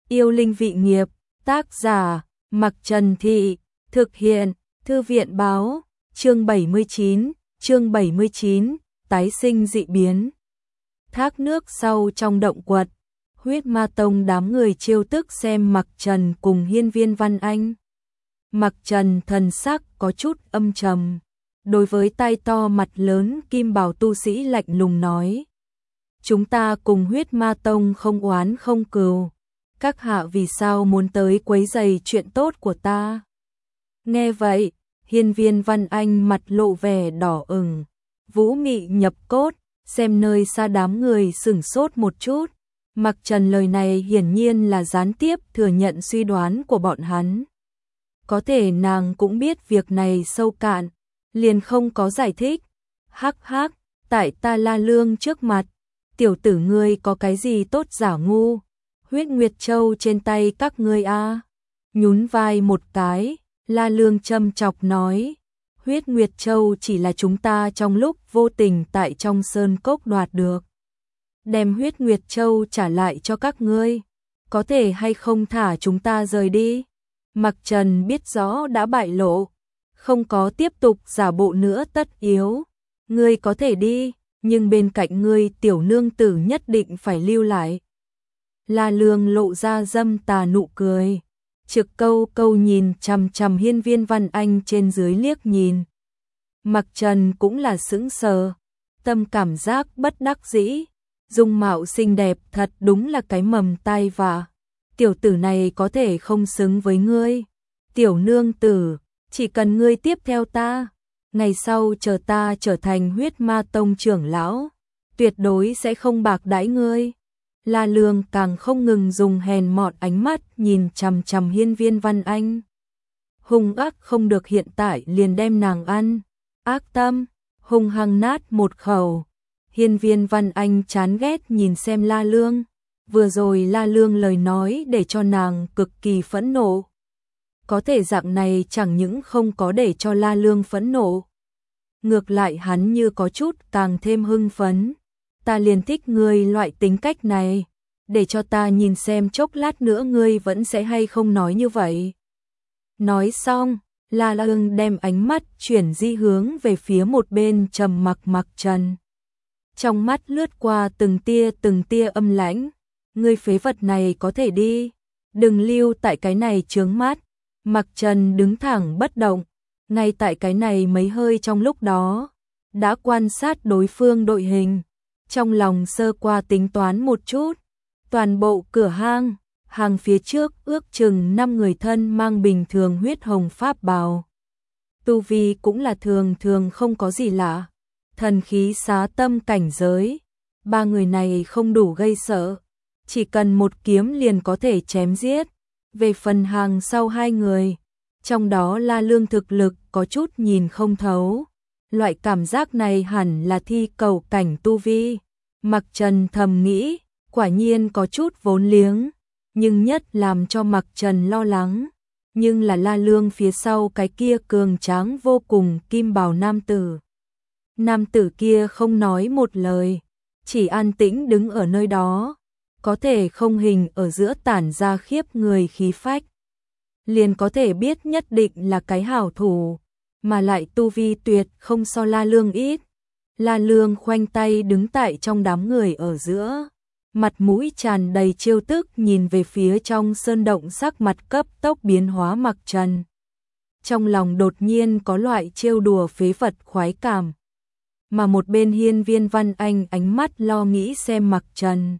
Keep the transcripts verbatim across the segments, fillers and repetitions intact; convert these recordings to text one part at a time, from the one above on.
Yêu linh vị nghiệp, tác giả, Mặc Trần Thị, thực hiện, Thư viện báo, chương bảy mươi chín, chương bảy mươi chín, tái sinh dị biến. Thác nước sau trong động quật, Huyết Ma Tông đám người trêu tức xem Mặc Trần cùng Hiên Viên Văn Anh. Mặc Trần thần sắc có chút âm trầm, đối với tay to mặt lớn kim bào tu sĩ lạnh lùng nói: chúng ta cùng Huyết Ma Tông không oán không cừu, các hạ vì sao muốn tới quấy rầy chuyện tốt của ta? Nghe vậy, Hiên Viên Văn Anh mặt lộ vẻ đỏ ửng, vũ mị nhập cốt, xem nơi xa đám người sửng sốt một chút. Mặc Trần lời này hiển nhiên là gián tiếp thừa nhận suy đoán của bọn hắn. Có thể nàng cũng biết việc này sâu cạn, liền không có giải thích. Hắc hắc, tại ta La Lương trước mặt, tiểu tử ngươi có cái gì tốt giả ngu? Huyết Nguyệt Châu trên tay các ngươi a. Nhún vai một cái, La Lương châm chọc nói: Huyết Nguyệt Châu chỉ là chúng ta trong lúc vô tình tại trong sơn cốc đoạt được. Đem Huyết Nguyệt Châu trả lại cho các ngươi, có thể hay không thả chúng ta rời đi? Mặc Trần biết rõ đã bại lộ, không có tiếp tục giả bộ nữa tất yếu. Ngươi có thể đi, nhưng bên cạnh ngươi tiểu nương tử nhất định phải lưu lại. La Lương lộ ra dâm tà nụ cười, trực câu câu nhìn chằm chằm Hiên Viên Văn Anh trên dưới liếc nhìn. Mặc Trần cũng là sững sờ, tâm cảm giác bất đắc dĩ, dung mạo xinh đẹp thật đúng là cái mầm tai vạ. Tiểu tử này có thể không xứng với ngươi. Tiểu nương tử, chỉ cần ngươi tiếp theo ta, ngày sau chờ ta trở thành Huyết Ma Tông trưởng lão, tuyệt đối sẽ không bạc đãi ngươi. La Lương càng không ngừng dùng hèn mọn ánh mắt nhìn chằm chằm Hiên Viên Văn Anh. Hung ác không được hiện tại liền đem nàng ăn. Ác tâm, hung hăng nát một khẩu. Hiên Viên Văn Anh chán ghét nhìn xem La Lương. Vừa rồi La Lương lời nói để cho nàng cực kỳ phẫn nộ. Có thể dạng này chẳng những không có để cho La Lương phẫn nộ, ngược lại hắn như có chút càng thêm hưng phấn. Ta liền thích ngươi loại tính cách này, để cho ta nhìn xem chốc lát nữa ngươi vẫn sẽ hay không nói như vậy. Nói xong, La Lương đem ánh mắt chuyển di hướng về phía một bên trầm mặc Mặc Trần. Trong mắt lướt qua từng tia từng tia âm lãnh. Ngươi phế vật này có thể đi, đừng lưu tại cái này chướng mắt. Mặc Trần đứng thẳng bất động, ngay tại cái này mấy hơi trong lúc đó, đã quan sát đối phương đội hình, trong lòng sơ qua tính toán một chút. Toàn bộ cửa hang, hàng phía trước ước chừng năm người thân mang bình thường huyết hồng pháp bào. Tu vi cũng là thường thường không có gì lạ, thần khí xá tâm cảnh giới. Ba người này không đủ gây sợ, chỉ cần một kiếm liền có thể chém giết. Về phần hàng sau hai người, trong đó La Lương thực lực có chút nhìn không thấu. Loại cảm giác này hẳn là thi cầu cảnh tu vi. Mặc Trần thầm nghĩ, quả nhiên có chút vốn liếng, nhưng nhất làm cho Mặc Trần lo lắng, nhưng là La Lương phía sau cái kia cường tráng vô cùng kim bào nam tử. Nam tử kia không nói một lời, chỉ an tĩnh đứng ở nơi đó, có thể không hình ở giữa tản ra khiếp người khí phách. Liền có thể biết nhất định là cái hảo thủ, mà lại tu vi tuyệt không so La Lương ít. La Lương khoanh tay đứng tại trong đám người ở giữa, mặt mũi tràn đầy trêu tức nhìn về phía trong sơn động, sắc mặt cấp tốc biến hóa Mặc Trần. Trong lòng đột nhiên có loại trêu đùa phế vật khoái cảm. Mà một bên Hiên Viên Văn Anh ánh mắt lo nghĩ xem Mặc Trần.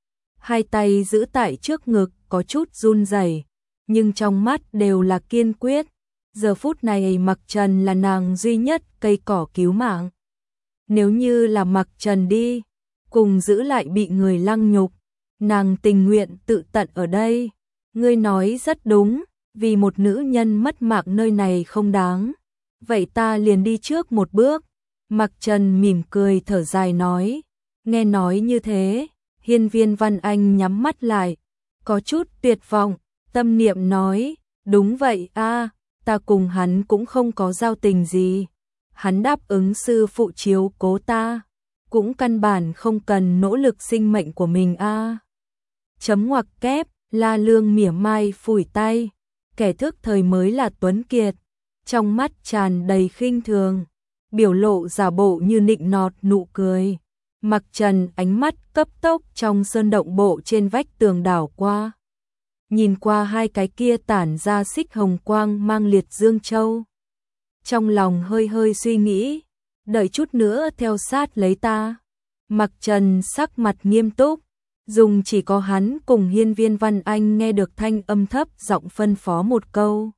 Hai tay giữ tại trước ngực có chút run rẩy, nhưng trong mắt đều là kiên quyết. Giờ phút này Mặc Trần là nàng duy nhất cây cỏ cứu mạng. Nếu như là Mặc Trần đi, cùng giữ lại bị người lăng nhục, nàng tình nguyện tự tận ở đây. Ngươi nói rất đúng, vì một nữ nhân mất mạng nơi này không đáng. Vậy ta liền đi trước một bước. Mặc Trần mỉm cười thở dài nói. Nghe nói như thế, Hiên Viên Văn Anh nhắm mắt lại, có chút tuyệt vọng, tâm niệm nói, đúng vậy a, ta cùng hắn cũng không có giao tình gì. Hắn đáp ứng sư phụ chiếu cố ta, cũng căn bản không cần nỗ lực sinh mệnh của mình a. Chấm ngoặc kép, La Lương mỉa mai phủi tay, kẻ thức thời mới là tuấn kiệt, trong mắt tràn đầy khinh thường, biểu lộ giả bộ như nịnh nọt nụ cười. Mặc Trần ánh mắt cấp tốc trong sơn động bộ trên vách tường đảo qua. Nhìn qua hai cái kia tản ra xích hồng quang mang liệt dương châu. Trong lòng hơi hơi suy nghĩ, đợi chút nữa theo sát lấy ta. Mặc Trần sắc mặt nghiêm túc, dùng chỉ có hắn cùng Hiên Viên Văn Anh nghe được thanh âm thấp giọng phân phó một câu.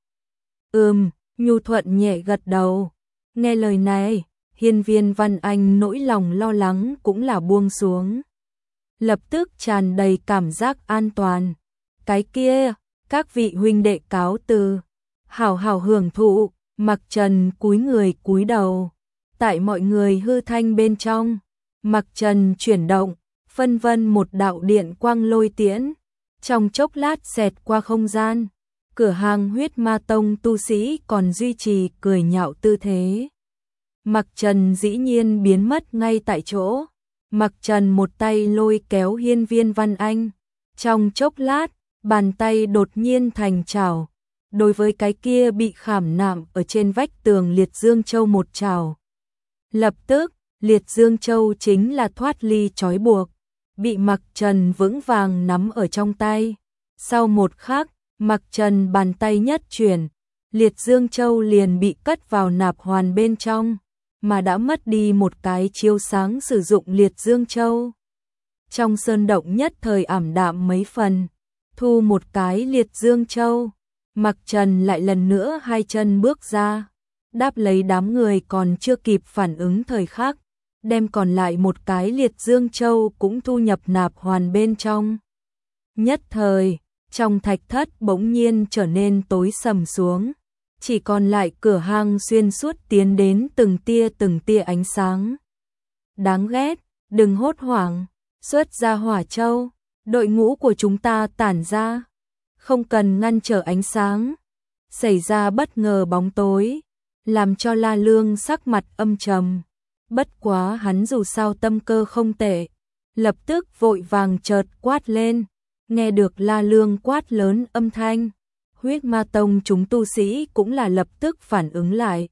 Ừm, nhu thuận nhẹ gật đầu. Nghe lời này, Hiên Viên Văn Anh nỗi lòng lo lắng cũng là buông xuống. Lập tức tràn đầy cảm giác an toàn. Cái kia, các vị huynh đệ cáo từ, hảo hảo hưởng thụ. Mặc Trần cúi người cúi đầu. Tại mọi người hư thanh bên trong, Mặc Trần chuyển động, phân vân một đạo điện quang lôi tiễn, trong chốc lát xẹt qua không gian. Cửa hàng Huyết Ma Tông tu sĩ còn duy trì cười nhạo tư thế. Mặc Trần dĩ nhiên biến mất ngay tại chỗ. Mặc Trần một tay lôi kéo Hiên Viên Văn Anh, trong chốc lát, bàn tay đột nhiên thành chảo. Đối với cái kia bị khảm nạm ở trên vách tường Liệt Dương Châu một chảo. Lập tức, Liệt Dương Châu chính là thoát ly trói buộc, bị Mặc Trần vững vàng nắm ở trong tay. Sau một khắc, Mặc Trần bàn tay nhất chuyển, Liệt Dương Châu liền bị cất vào nạp hoàn bên trong, mà đã mất đi một cái chiếu sáng sử dụng Liệt Dương Châu. Trong sơn động nhất thời ảm đạm mấy phần, thu một cái Liệt Dương Châu, Mặc Trần lại lần nữa hai chân bước ra, đáp lấy đám người còn chưa kịp phản ứng thời khắc, đem còn lại một cái Liệt Dương Châu cũng thu nhập nạp hoàn bên trong. Nhất thời, trong thạch thất bỗng nhiên trở nên tối sầm xuống, chỉ còn lại cửa hang xuyên suốt tiến đến từng tia từng tia ánh sáng. Đáng ghét, đừng hốt hoảng, xuất ra hỏa châu, đội ngũ của chúng ta tản ra, không cần ngăn trở ánh sáng. Xảy ra bất ngờ bóng tối, làm cho La Lương sắc mặt âm trầm. Bất quá hắn dù sao tâm cơ không tệ, lập tức vội vàng chợt quát lên. Nghe được La Lương quát lớn âm thanh, Huyết Ma Tông chúng tu sĩ cũng là lập tức phản ứng lại.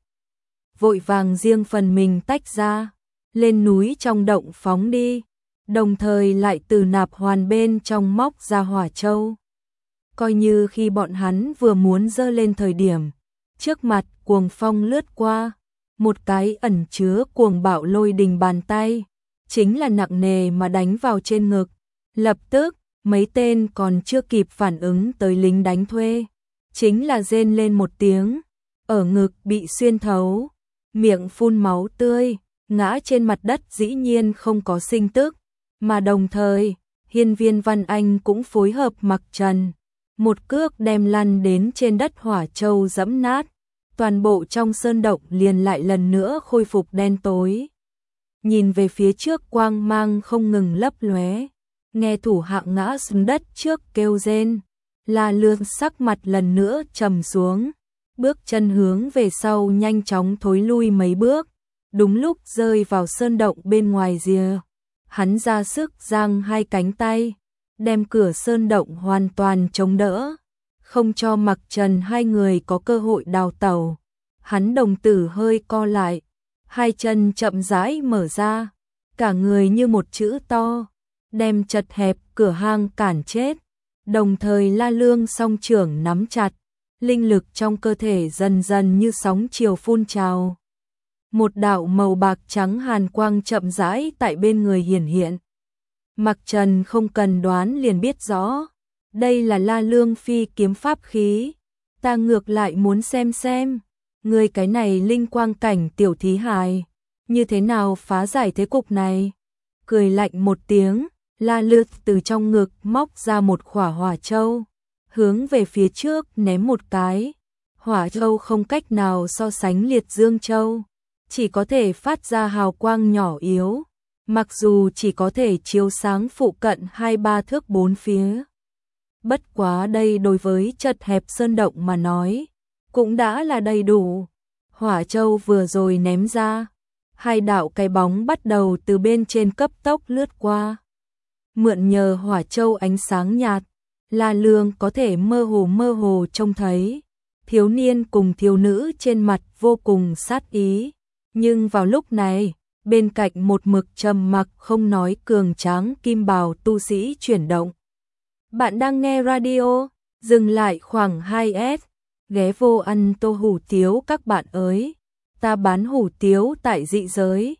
Vội vàng riêng phần mình tách ra, lên núi trong động phóng đi, đồng thời lại từ nạp hoàn bên trong móc ra hỏa châu. Coi như khi bọn hắn vừa muốn giơ lên thời điểm, trước mặt cuồng phong lướt qua, một cái ẩn chứa cuồng bạo lôi đình bàn tay, chính là nặng nề mà đánh vào trên ngực. Lập tức, mấy tên còn chưa kịp phản ứng tới lính đánh thuê, chính là rên lên một tiếng, ở ngực bị xuyên thấu, miệng phun máu tươi, ngã trên mặt đất dĩ nhiên không có sinh tức, mà đồng thời, Hiên Viên Văn Anh cũng phối hợp Mặc Trần, một cước đem lăn đến trên đất hỏa châu dẫm nát, toàn bộ trong sơn động liền lại lần nữa khôi phục đen tối. Nhìn về phía trước quang mang không ngừng lấp lóe, nghe thủ hạ ngã xuống đất trước kêu rên, La Lương sắc mặt lần nữa trầm xuống, bước chân hướng về sau nhanh chóng thối lui mấy bước, đúng lúc rơi vào sơn động bên ngoài rìa. Hắn ra sức giang hai cánh tay, đem cửa sơn động hoàn toàn chống đỡ, không cho Mặc Trần hai người có cơ hội đào tẩu. Hắn đồng tử hơi co lại, hai chân chậm rãi mở ra, cả người như một chữ to, đem chật hẹp cửa hang cản chết. Đồng thời La Lương song trưởng nắm chặt, linh lực trong cơ thể dần dần như sóng chiều phun trào. Một đạo màu bạc trắng hàn quang chậm rãi tại bên người hiển hiện. Mặc Trần không cần đoán liền biết rõ, đây là La Lương phi kiếm pháp khí. Ta ngược lại muốn xem xem, người cái này linh quang cảnh tiểu thí hài, như thế nào phá giải thế cục này. Cười lạnh một tiếng, La Lương từ trong ngực móc ra một khỏa hỏa châu, hướng về phía trước ném một cái. Hỏa châu không cách nào so sánh Liệt Dương Châu, chỉ có thể phát ra hào quang nhỏ yếu, mặc dù chỉ có thể chiếu sáng phụ cận hai ba thước bốn phía. Bất quá đây đối với chật hẹp sơn động mà nói, cũng đã là đầy đủ. Hỏa châu vừa rồi ném ra, hai đạo cái bóng bắt đầu từ bên trên cấp tốc lướt qua. Mượn nhờ hỏa châu ánh sáng nhạt, La Lương có thể mơ hồ mơ hồ trông thấy thiếu niên cùng thiếu nữ trên mặt vô cùng sát ý, nhưng vào lúc này, bên cạnh một mực trầm mặc không nói cường tráng kim bào tu sĩ chuyển động. Bạn đang nghe radio, dừng lại khoảng hai S, ghé vô ăn tô hủ tiếu các bạn ơi, ta bán hủ tiếu tại dị giới,